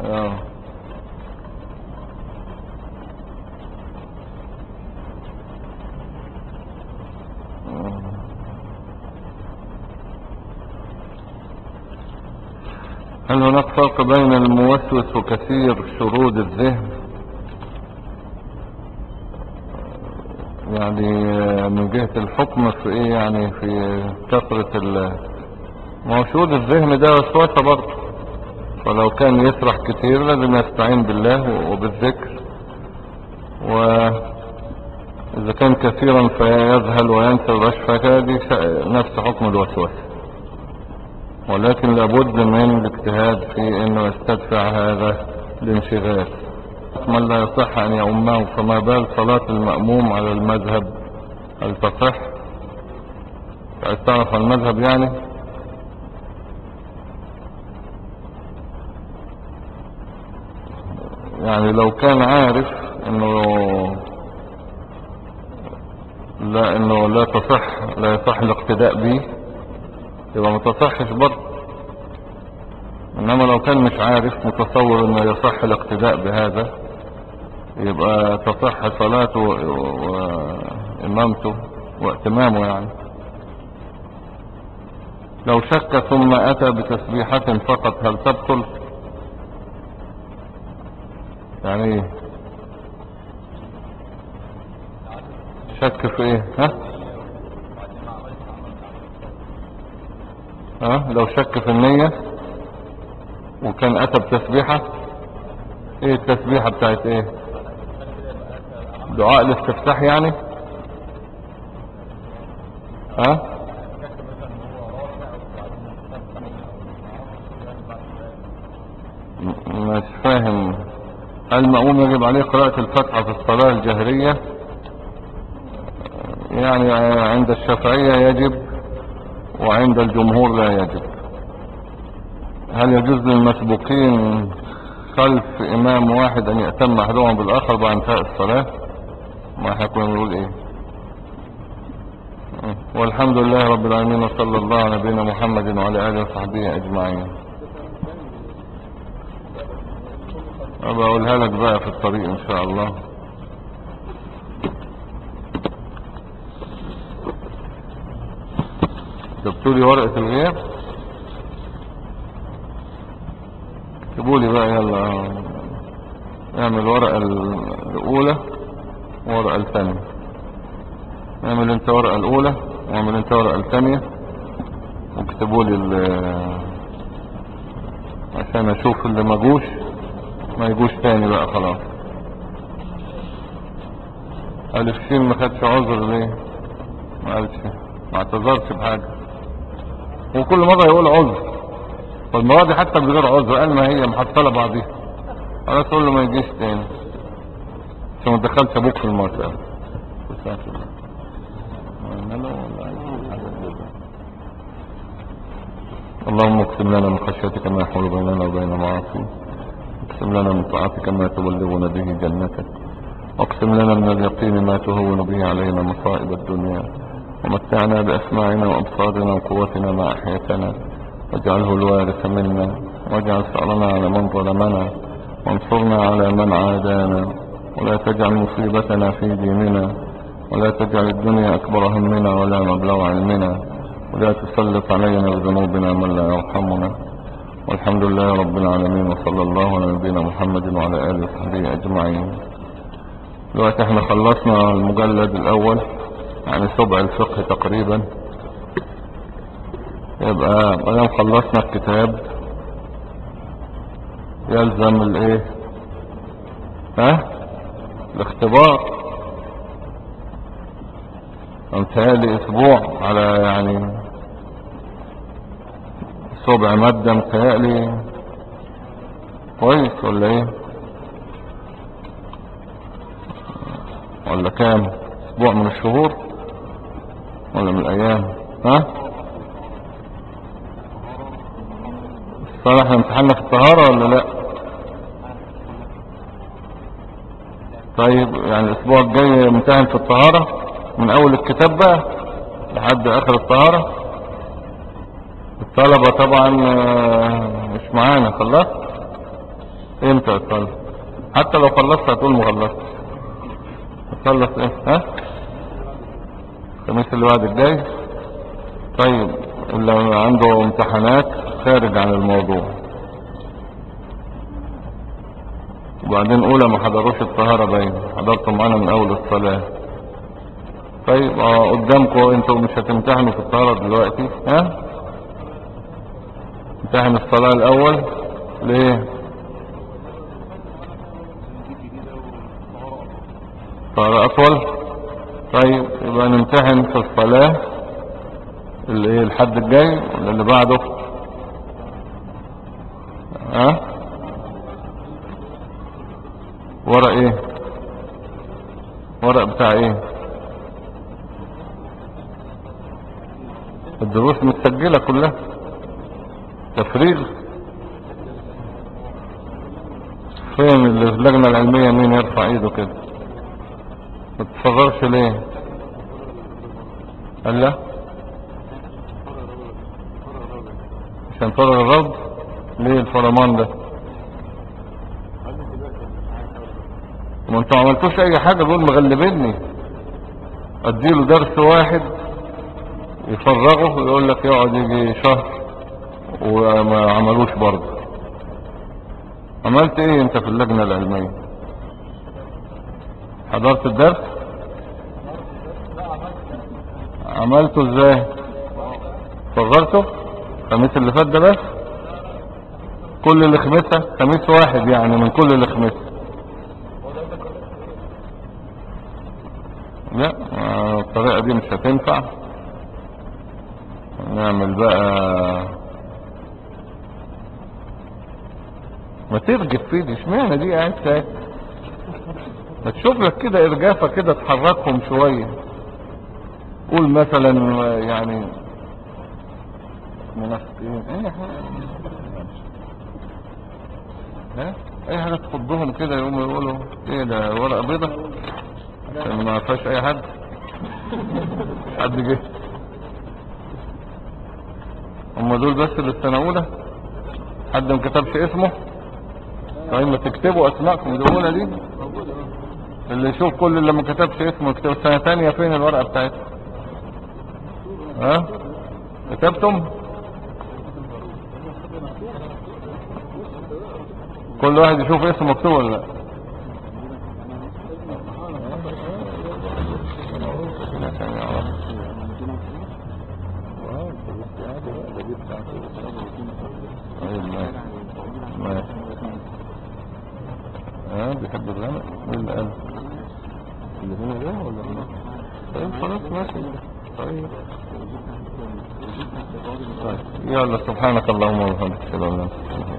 اه. هل هناك فرق بين الموسوس وكثير شرود الذهن؟ يعني من جهة الحكم في ايه؟ يعني في كثرة ما هو شرود الذهن ده وسوسة برضه، فلو كان يسرح كتير لازم يستعين بالله وبالذكر، وإذا كان كثيرا فيذهل وينسى ويشفى، دي نفس حكم الوسوسة، ولكن لابد من الاجتهاد في انه يستدفع هذا الانشغال. من لا يصح ان يؤمه، فما بال صلاة المأموم على المذهب، هل تصح؟ عايز تعرف المذهب يعني لو كان عارف انه لا تصح، لا يصح الاقتداء به، يبقى ما تصحش برضه. انما لو كان مش عارف، متصور انه يصح الاقتداء بهذا، يبقى تصح صلاته وامامته واتمامه يعني. لو شك ثم اتى بتسبيحة فقط، هل تبطل؟ يعني ايه شك في ايه؟ لو شك في النية وكان اتى بتسبيحة، ايه التسبيحة بتاعت ايه؟ دعاء الاستفتاح يعني؟ مش فاهم. المأموم يجب عليه قراءة الفاتحة في الصلاة الجهرية؟ يعني عند الشافعية يجب، وعند الجمهور لا يجب. هل يجوز للمسبوقين خلف امام واحد ان يأتم احدهما بالاخر بعد انتهاء الصلاة؟ ما هيكون نقول ايه؟ والحمد لله رب العالمين، وصلى الله على نبينا محمد وعلى اله وصحبه اجمعين. ابقى اقولها لك بقى في الطريق ان شاء الله. جبتولي ورقة الغياب؟ اكتبولي بقى يلا. اعمل ورقة الاولى ورقة الثانية. اعمل انت ورقة الاولى واعمل انت ورقة الثانية، واكتبولي عشان اشوف اللي ما يجوش تاني بقى خلاص. الف سين ما خدش عذر ليه؟ ما قالش، ما اعتذرش بحاجة، وكل مرة يقول عذر، والمرة دي حتى بغير عذر قال ما هي محصلة بعضيها. خلاص تقول له ما يجيش تاني عشان ما تدخلش ابوك في المسألة. اللهم اقسم لنا من خشيتك ما يحول بيننا وبين معاصيك، اقسم لنا من طاعتك ما تبلغنا به جنتك، واقسم لنا من اليقين ما تهون به علينا مصائب الدنيا، ومتعنا بأسماعنا وأبصارنا وقوتنا ما أحيتنا، واجعله الوارث منا، واجعل ثأرنا على من ظلمنا، وانصرنا على من عادانا، ولا تجعل مصيبتنا في ديننا، ولا تجعل الدنيا أكبر همنا ولا مبلغ علمنا، ولا تسلط علينا بذنوبنا من لا يرحمنا. والحمد لله رب العالمين، وصلى الله على نبينا محمد وعلى آله وصحبه أجمعين. دلوقتي احنا خلصنا المجلد الأول، يعني سبع الفقه تقريبا. يبقى مادام خلصنا الكتاب يلزم الايه؟ الاختبار. امثالي اسبوع على يعني سبع مادة، متهيألي كويس ولا ايه؟ ولا كام اسبوع من الشهور ولا من الايام؟ صالح امتحاننا في الطهارة ولا لا؟ طيب يعني الاسبوع الجاي امتحن في الطهارة من اول الكتاب بقى لحد اخر الطهارة. الطلبة طبعا مش معانا. خلاص امتى تصلي؟ حتى لو خلصت هتقول ما خلصتش. هتخلص ايه؟ ها؟ الخميس اللي بعد الجاي. طيب اللي عنده امتحانات خارج عن الموضوع، وبعدين اولى ما حضروش الطهارة، باين حضرتوا معانا من اول الصلاة. طيب قدامكم انتوا مش هتمتحنوا في الطهارة دلوقتي، ها؟ امتحن الصلاة الاول. ليه؟ طهارة اطول. طيب يبقى نمتحن في الصلاة اللي ايه، الحد الجاي ولا اللي بعده؟ ها؟ ورق ايه؟ ورق بتاع ايه؟ الدروس متسجلة كلها. تفريغ. فين اللي في اللجنة العلمية؟ مين يرفع ايده كده؟ ما تتفرغش ليه؟ قال لا مش هنفرغ الرد. ليه الفرمان ده؟ ما انتوا عملتوش اي حاجة، دول مغلبيني. اديله درس واحد يفرغه ويقول لك يقعد يجي شهر وما عملوش برضه. عملت ايه انت في اللجنة العلمية؟ حضرت الدرس؟ عملته ازاي؟ فرغته الخميس اللي فات ده بس؟ كل اللي خمسة خميس واحد يعني من كل اللي خمسة؟ لا الطريقة دي مش هتنفع. نعمل بقى، ما ترجف فيه دي، اشمعنى دي قاعد ساكت؟ ما تشوف لك كده ارجافة كده تحركهم شوية. قول مثلا يعني منافقين اي حاجة، ها اي حاجة تخضهم كده يقوموا يقولوا ايه ده ورقة بيضة عشان ما فيهاش اي حد. مش حد جه. هم دول بس اللي السنة اولى؟ حد ما كتبش اسمه؟ طيب ما تكتبوا اسماءكم الاولى دي. اللي يشوف كل اللي ما كتبش اسمه يكتب. السنة تانية فين الورقة بتاعتها؟ ها كتبتم؟ كل واحد يشوف اسمه مكتوب ولا لا؟ طيب ماشي. بيحب الغنى. مين اللي قال؟ اللي هنا ده ولا هنا؟ طيب خلاص ماشي. طيب طيب يلا سبحانك اللهم وبحمدك اشهد ان لا اله الا انت